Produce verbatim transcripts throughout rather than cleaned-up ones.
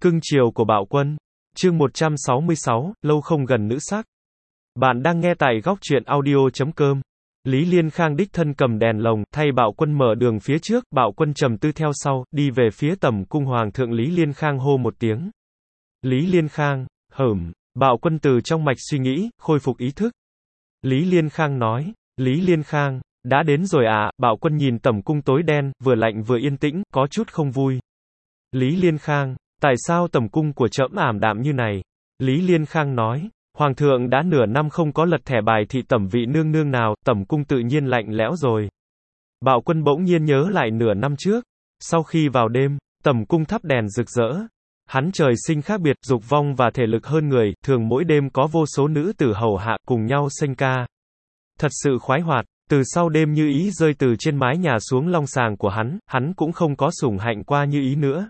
Cưng chiều của Bạo Quân. Chương một trăm sáu mươi sáu, lâu không gần nữ sắc. Bạn đang nghe tại góc truyện audio chấm com. Lý Liên Khang đích thân cầm đèn lồng, thay Bạo Quân mở đường phía trước, Bạo Quân trầm tư theo sau, đi về phía tẩm cung Hoàng thượng. Lý Liên Khang hô một tiếng. Lý Liên Khang, hửm, Bạo Quân từ trong mạch suy nghĩ, khôi phục ý thức. Lý Liên Khang nói, Lý Liên Khang, đã đến rồi à? Bạo Quân nhìn tẩm cung tối đen, vừa lạnh vừa yên tĩnh, có chút không vui. Lý Liên Khang, tại sao tẩm cung của trẫm ảm đạm như này? Lý Liên Khang nói, Hoàng thượng đã nửa năm không có lật thẻ bài thị tẩm vị nương nương nào, tẩm cung tự nhiên lạnh lẽo rồi. Bạo Quân bỗng nhiên nhớ lại nửa năm trước, sau khi vào đêm, tẩm cung thắp đèn rực rỡ. Hắn trời sinh khác biệt, dục vong và thể lực hơn người, thường mỗi đêm có vô số nữ tử hầu hạ cùng nhau sênh ca. Thật sự khoái hoạt, từ sau đêm Như Ý rơi từ trên mái nhà xuống long sàng của hắn, hắn cũng không có sủng hạnh qua Như Ý nữa.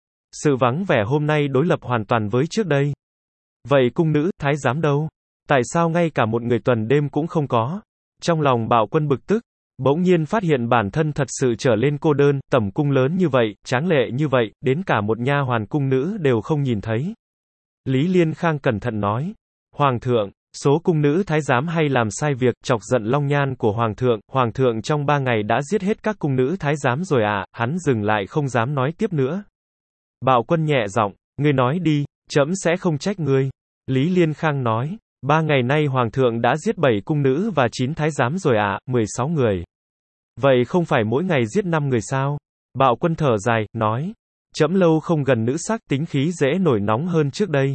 Sự vắng vẻ hôm nay đối lập hoàn toàn với trước đây. Vậy cung nữ, thái giám đâu? Tại sao ngay cả một người tuần đêm cũng không có? Trong lòng Bạo Quân bực tức, bỗng nhiên phát hiện bản thân thật sự trở lên cô đơn, tẩm cung lớn như vậy, tráng lệ như vậy, đến cả một nha hoàn cung nữ đều không nhìn thấy. Lý Liên Khang cẩn thận nói, Hoàng thượng, số cung nữ thái giám hay làm sai việc, chọc giận long nhan của Hoàng thượng, Hoàng thượng trong ba ngày đã giết hết các cung nữ thái giám rồi à? Hắn dừng lại không dám nói tiếp nữa. Bạo Quân nhẹ giọng, ngươi nói đi, trẫm sẽ không trách ngươi. Lý Liên Khang nói, ba ngày nay Hoàng thượng đã giết bảy cung nữ và chín thái giám rồi à? mười sáu người. Vậy không phải mỗi ngày giết năm người sao? Bạo Quân thở dài, nói, trẫm lâu không gần nữ sắc, tính khí dễ nổi nóng hơn trước đây.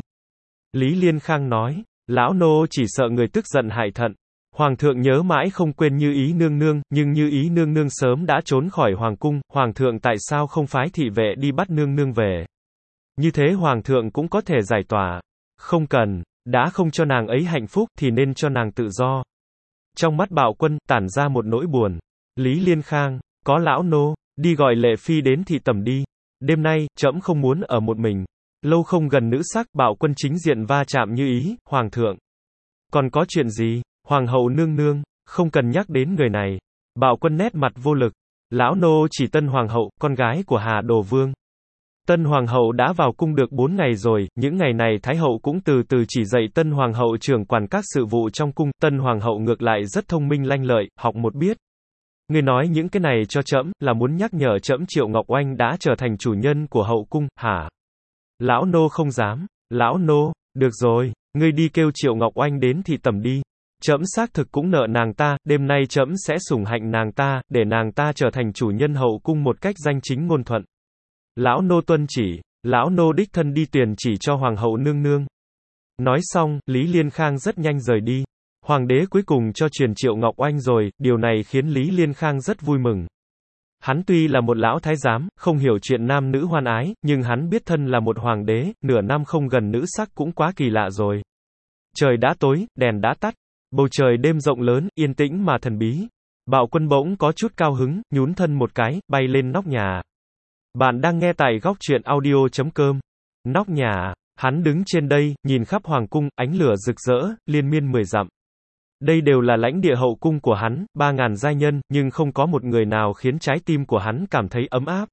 Lý Liên Khang nói, lão nô chỉ sợ người tức giận hại thận. Hoàng thượng nhớ mãi không quên Như Ý nương nương, nhưng Như Ý nương nương sớm đã trốn khỏi hoàng cung, Hoàng thượng tại sao không phái thị vệ đi bắt nương nương về? Như thế Hoàng thượng cũng có thể giải tỏa. Không cần, đã không cho nàng ấy hạnh phúc thì nên cho nàng tự do. Trong mắt Bạo Quân tản ra một nỗi buồn. Lý Liên Khang, có lão nô, đi gọi Lệ Phi đến thị tẩm đi. Đêm nay, trẫm không muốn ở một mình. Lâu không gần nữ sắc, Bạo Quân chính diện va chạm Như Ý, Hoàng thượng. Còn có chuyện gì? Hoàng hậu nương nương, không cần nhắc đến người này. Bạo Quân nét mặt vô lực. Lão nô chỉ Tân Hoàng hậu, con gái của Hà Đồ Vương. Tân Hoàng hậu đã vào cung được bốn ngày rồi, những ngày này Thái hậu cũng từ từ chỉ dạy Tân Hoàng hậu trưởng quản các sự vụ trong cung. Tân Hoàng hậu ngược lại rất thông minh lanh lợi, học một biết. Ngươi nói những cái này cho trẫm, là muốn nhắc nhở trẫm Triệu Ngọc Oanh đã trở thành chủ nhân của hậu cung, hả? Lão nô không dám. Lão nô, được rồi, ngươi đi kêu Triệu Ngọc Oanh đến thị tẩm đi. Trẫm xác thực cũng nợ nàng ta, đêm nay trẫm sẽ sủng hạnh nàng ta, để nàng ta trở thành chủ nhân hậu cung một cách danh chính ngôn thuận. Lão nô tuân chỉ, lão nô đích thân đi tuyển chỉ cho Hoàng hậu nương nương. Nói xong, Lý Liên Khang rất nhanh rời đi. Hoàng đế cuối cùng cho truyền Triệu Ngọc Oanh rồi, điều này khiến Lý Liên Khang rất vui mừng. Hắn tuy là một lão thái giám, không hiểu chuyện nam nữ hoan ái, nhưng hắn biết thân là một hoàng đế, nửa năm không gần nữ sắc cũng quá kỳ lạ rồi. Trời đã tối, đèn đã tắt. Bầu trời đêm rộng lớn, yên tĩnh mà thần bí. Bạo Quân bỗng có chút cao hứng, nhún thân một cái, bay lên nóc nhà. Bạn đang nghe tại góc truyện audio chấm com. Nóc nhà, hắn đứng trên đây, nhìn khắp hoàng cung, ánh lửa rực rỡ, liên miên mười dặm. Đây đều là lãnh địa hậu cung của hắn, ba ngàn giai nhân, nhưng không có một người nào khiến trái tim của hắn cảm thấy ấm áp.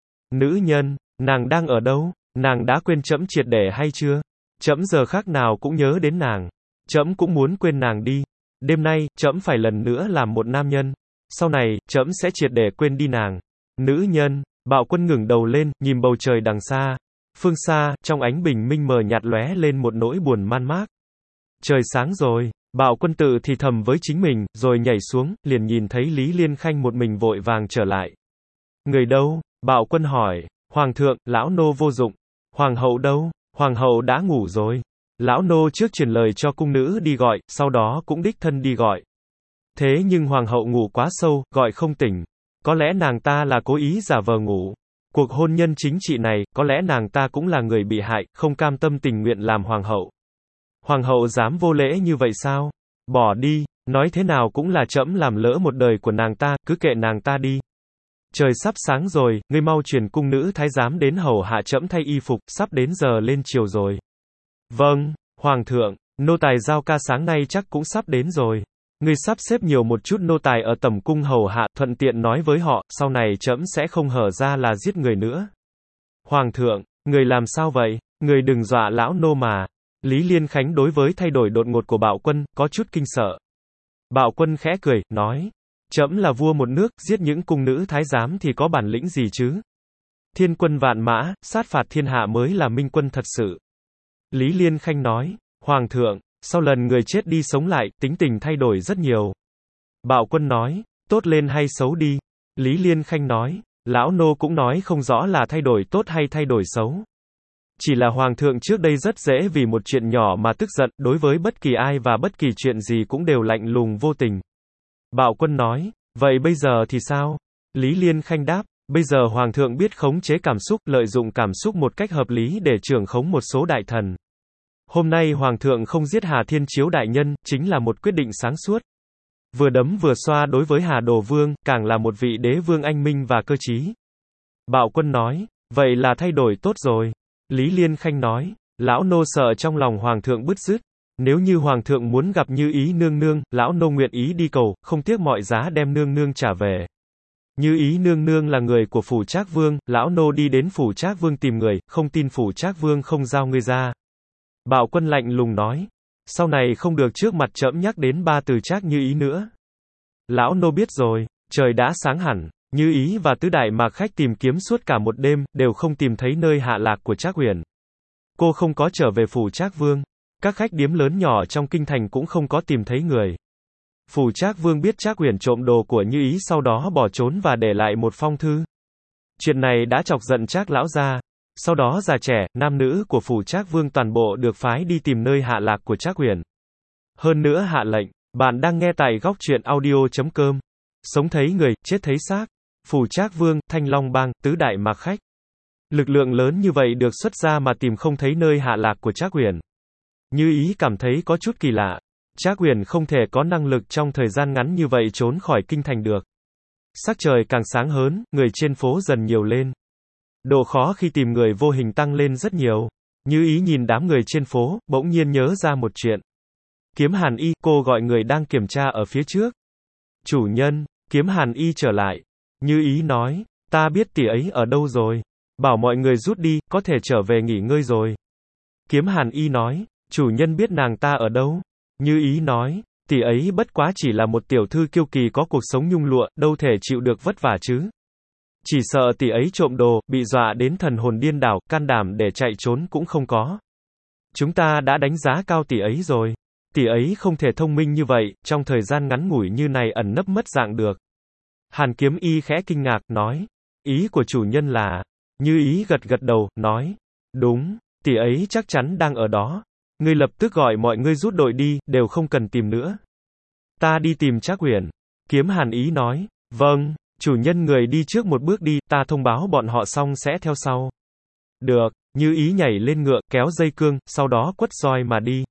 Nữ nhân, nàng đang ở đâu? Nàng đã quên trẫm triệt để hay chưa? Trẫm giờ khác nào cũng nhớ đến nàng. Trẫm cũng muốn quên nàng đi. Đêm nay, trẫm phải lần nữa làm một nam nhân. Sau này, trẫm sẽ triệt để quên đi nàng. Nữ nhân. Bạo Quân ngẩng đầu lên, nhìn bầu trời đằng xa. Phương xa, trong ánh bình minh mờ nhạt lóe lên một nỗi buồn man mác. Trời sáng rồi. Bạo Quân tự thì thầm với chính mình, rồi nhảy xuống, liền nhìn thấy Lý Liên Khanh một mình vội vàng trở lại. Người đâu? Bạo Quân hỏi. Hoàng thượng, lão nô vô dụng. Hoàng hậu đâu? Hoàng hậu đã ngủ rồi. Lão nô trước truyền lời cho cung nữ đi gọi, sau đó cũng đích thân đi gọi. Thế nhưng Hoàng hậu ngủ quá sâu, gọi không tỉnh. Có lẽ nàng ta là cố ý giả vờ ngủ. Cuộc hôn nhân chính trị này, có lẽ nàng ta cũng là người bị hại, không cam tâm tình nguyện làm hoàng hậu. Hoàng hậu dám vô lễ như vậy sao? Bỏ đi, nói thế nào cũng là trẫm làm lỡ một đời của nàng ta, cứ kệ nàng ta đi. Trời sắp sáng rồi, ngươi mau truyền cung nữ thái giám đến hầu hạ trẫm thay y phục, sắp đến giờ lên chiều rồi. Vâng, Hoàng thượng, nô tài giao ca sáng nay chắc cũng sắp đến rồi. Ngươi sắp xếp nhiều một chút nô tài ở tẩm cung hầu hạ, thuận tiện nói với họ, sau này trẫm sẽ không hở ra là giết người nữa. Hoàng thượng, Người làm sao vậy? Người đừng dọa lão nô mà. Lý Liên Khánh đối với thay đổi đột ngột của Bạo Quân, có chút kinh sợ. Bạo Quân khẽ cười, nói. Trẫm là vua một nước, giết những cung nữ thái giám thì có bản lĩnh gì chứ? Thiên quân vạn mã, sát phạt thiên hạ mới là minh quân thật sự. Lý Liên Khanh nói. Hoàng thượng, sau lần người chết đi sống lại, tính tình thay đổi rất nhiều. Bạo Quân nói. Tốt lên hay xấu đi? Lý Liên Khanh nói. Lão nô cũng nói không rõ là thay đổi tốt hay thay đổi xấu. Chỉ là hoàng thượng trước đây rất dễ vì một chuyện nhỏ mà tức giận, đối với bất kỳ ai và bất kỳ chuyện gì cũng đều lạnh lùng vô tình. Bạo Quân nói, vậy bây giờ thì sao? Lý Liên Khanh đáp, bây giờ hoàng thượng biết khống chế cảm xúc, lợi dụng cảm xúc một cách hợp lý để trưởng khống một số đại thần. Hôm nay hoàng thượng không giết Hà Thiên Chiếu đại nhân, chính là một quyết định sáng suốt. Vừa đấm vừa xoa đối với Hà Đồ Vương, càng là một vị đế vương anh minh và cơ trí. Bạo Quân nói, vậy là thay đổi tốt rồi. Lý Liên Khanh nói, lão nô sợ trong lòng hoàng thượng bứt rứt. Nếu như hoàng thượng muốn gặp Như Ý nương nương, lão nô nguyện ý đi cầu, không tiếc mọi giá đem nương nương trả về. Như Ý nương nương là người của phủ Trác Vương, lão nô đi đến phủ Trác Vương tìm người, không tin phủ Trác Vương không giao ngươi ra. Bạo Quân lạnh lùng nói, sau này không được trước mặt trẫm nhắc đến ba từ Trác Như Ý nữa. Lão nô biết rồi. Trời đã sáng hẳn, Như Ý và tứ đại mạc khách tìm kiếm suốt cả một đêm, đều không tìm thấy nơi hạ lạc của Trác Uyển. Cô không có trở về phủ Trác Vương. Các khách điếm lớn nhỏ trong kinh thành cũng không có tìm thấy người. Phủ Trác Vương biết Trác Uyển trộm đồ của Như Ý sau đó bỏ trốn và để lại một phong thư. Chuyện này đã chọc giận Trác lão gia. Sau đó già trẻ, nam nữ của phủ Trác Vương toàn bộ được phái đi tìm nơi hạ lạc của Trác Uyển. Hơn nữa hạ lệnh, bạn đang nghe tại góc truyện audio chấm com. Sống thấy người, chết thấy xác. Phủ Trác Vương, Thanh Long Bang, tứ đại mạc khách. Lực lượng lớn như vậy được xuất ra mà tìm không thấy nơi hạ lạc của Trác Uyển. Như Ý cảm thấy có chút kỳ lạ. Trác Uyển không thể có năng lực trong thời gian ngắn như vậy trốn khỏi kinh thành được. Sắc trời càng sáng hơn, người trên phố dần nhiều lên. Độ khó khi tìm người vô hình tăng lên rất nhiều. Như Ý nhìn đám người trên phố, bỗng nhiên nhớ ra một chuyện. Kiếm Hàn Y, cô gọi người đang kiểm tra ở phía trước. Chủ nhân, Kiếm Hàn Y trở lại. Như Ý nói, ta biết tỷ ấy ở đâu rồi. Bảo mọi người rút đi, có thể trở về nghỉ ngơi rồi. Kiếm Hàn Y nói, chủ nhân biết nàng ta ở đâu. Như Ý nói, tỷ ấy bất quá chỉ là một tiểu thư kiêu kỳ có cuộc sống nhung lụa, đâu thể chịu được vất vả chứ. Chỉ sợ tỷ ấy trộm đồ, bị dọa đến thần hồn điên đảo, can đảm để chạy trốn cũng không có. Chúng ta đã đánh giá cao tỷ ấy rồi. Tỷ ấy không thể thông minh như vậy, trong thời gian ngắn ngủi như này ẩn nấp mất dạng được. Hàn Kiếm Y khẽ kinh ngạc, nói, ý của chủ nhân là, Như Ý gật gật đầu, nói, đúng, tỷ ấy chắc chắn đang ở đó. Ngươi lập tức gọi mọi ngươi rút đội đi, đều không cần tìm nữa. Ta đi tìm Trác Uyển. Kiếm Hàn Y nói, vâng, chủ nhân người đi trước một bước đi, ta thông báo bọn họ xong sẽ theo sau. Được, Như Ý nhảy lên ngựa, kéo dây cương, sau đó quất roi mà đi.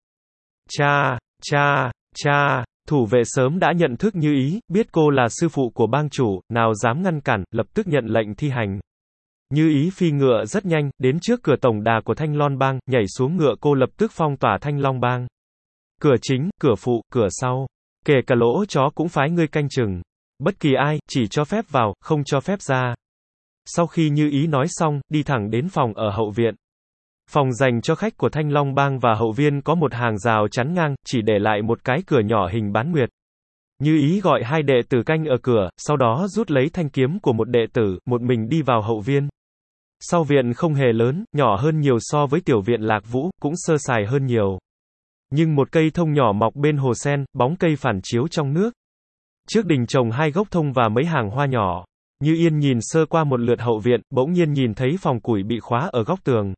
Cha, cha, cha, thủ vệ sớm đã nhận thức Như Ý, biết cô là sư phụ của bang chủ, nào dám ngăn cản, lập tức nhận lệnh thi hành. Như Ý phi ngựa rất nhanh, đến trước cửa tổng đà của Thanh Long Bang, nhảy xuống ngựa cô lập tức phong tỏa Thanh Long Bang. Cửa chính, cửa phụ, cửa sau, kể cả lỗ chó cũng phái ngươi canh chừng. Bất kỳ ai, chỉ cho phép vào, không cho phép ra. Sau khi Như Ý nói xong, đi thẳng đến phòng ở hậu viện. Phòng dành cho khách của Thanh Long Bang và hậu viên có một hàng rào chắn ngang, chỉ để lại một cái cửa nhỏ hình bán nguyệt. Như Ý gọi hai đệ tử canh ở cửa, sau đó rút lấy thanh kiếm của một đệ tử, một mình đi vào hậu viên. Sau viện không hề lớn, nhỏ hơn nhiều so với tiểu viện Lạc Vũ, cũng sơ sài hơn nhiều. Nhưng một cây thông nhỏ mọc bên hồ sen, bóng cây phản chiếu trong nước. Trước đình trồng hai gốc thông và mấy hàng hoa nhỏ. Như Yên nhìn sơ qua một lượt hậu viện, bỗng nhiên nhìn thấy phòng củi bị khóa ở góc tường.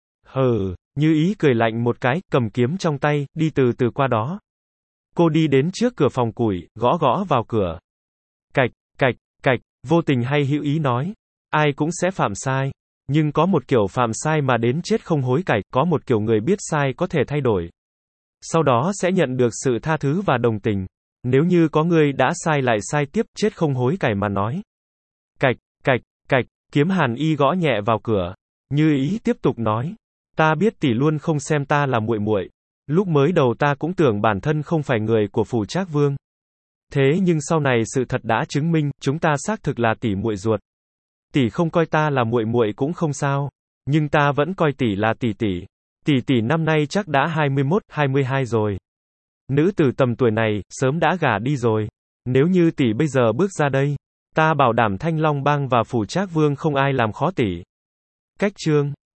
Hừ, Như Ý cười lạnh một cái, cầm kiếm trong tay, đi từ từ qua đó. Cô đi đến trước cửa phòng củi, gõ gõ vào cửa. Cạch, cạch, cạch, vô tình hay hữu ý nói. Ai cũng sẽ phạm sai. Nhưng có một kiểu phạm sai mà đến chết không hối cải, có một kiểu người biết sai có thể thay đổi. Sau đó sẽ nhận được sự tha thứ và đồng tình. Nếu như có người đã sai lại sai tiếp, chết không hối cải mà nói. Cạch, cạch, cạch, Kiếm Hàn Y gõ nhẹ vào cửa. Như Ý tiếp tục nói. Ta biết tỷ luôn không xem ta là muội muội. Lúc mới đầu ta cũng tưởng bản thân không phải người của phủ Trác Vương. Thế nhưng sau này sự thật đã chứng minh, chúng ta xác thực là tỷ muội ruột. Tỷ không coi ta là muội muội cũng không sao. Nhưng ta vẫn coi tỷ là tỷ tỷ. Tỷ tỷ năm nay chắc đã hai mươi mốt, hai mươi hai rồi. Nữ tử tầm tuổi này, sớm đã gả đi rồi. Nếu như tỷ bây giờ bước ra đây, ta bảo đảm Thanh Long Bang và Phủ Trác Vương không ai làm khó tỷ. Cách chương